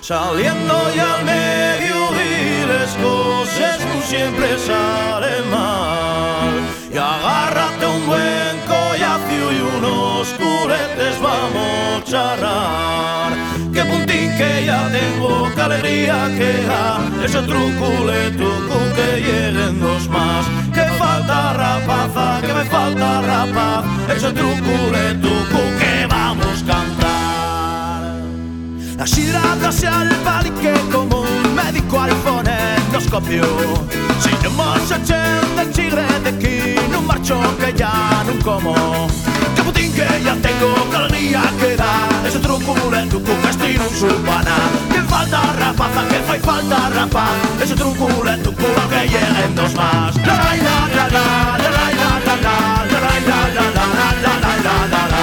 Saliendo ya al mediodía las cosas no siempre salen mal. Y agárrate un buen collacio y unos curetes vamos a charrar. Que puntín que ya tengo, que alegría que da ese truculetucu que lleguen dos más. Que falta rapaza, que me falta rapaz, ese truculetucu que vamos a cantar. La sidra hacia el palique como un médico al fonendoscopio. Si no hemos echando el chigre de aquí, no marcho que ya no como. Caputín que ya tengo, calidad que da ese truculetucu que estiro un supana. Que falta rapaza, que fai falta rapaz, ese truculetucu que lleguen dos más. La la la la la la la la la la la la la la la la la la.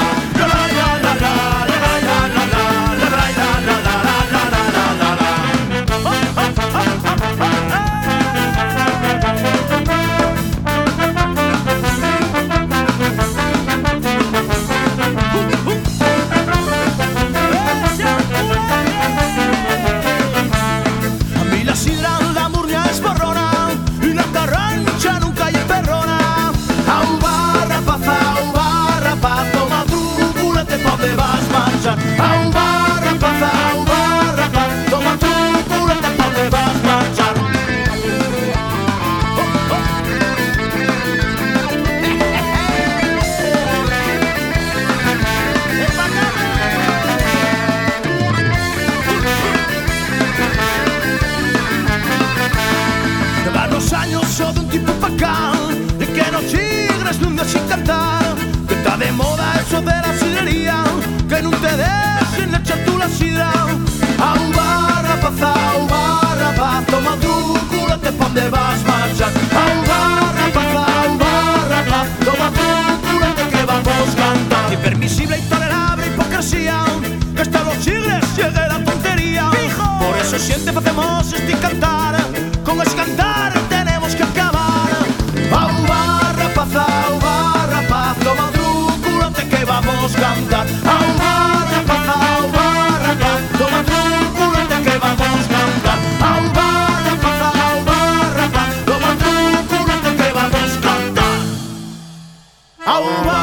Soy de un tipo pacal, de que no chigres ni un día sin cantar. Que está de moda eso de la sidrería, que no te des sin echar tú la sidra. Auba, rapaz, toma tu culete pa' donde vas marchar. Auba, rapaz, toma tu culete que vamos a cantar. Impermisible, intolerable hipocresía, que hasta los chigres llegue la tontería. ¡Fijo! Por eso siempre hacemos este cantar, con ese cantar tenemos que acabar. Auba, rapaz, toma tu culete que vamos a cantar. Auba, rapaz, toma tu culete que vamos a cantar. Auba, rapaz, toma tu culete que vamos a cantar. Auba.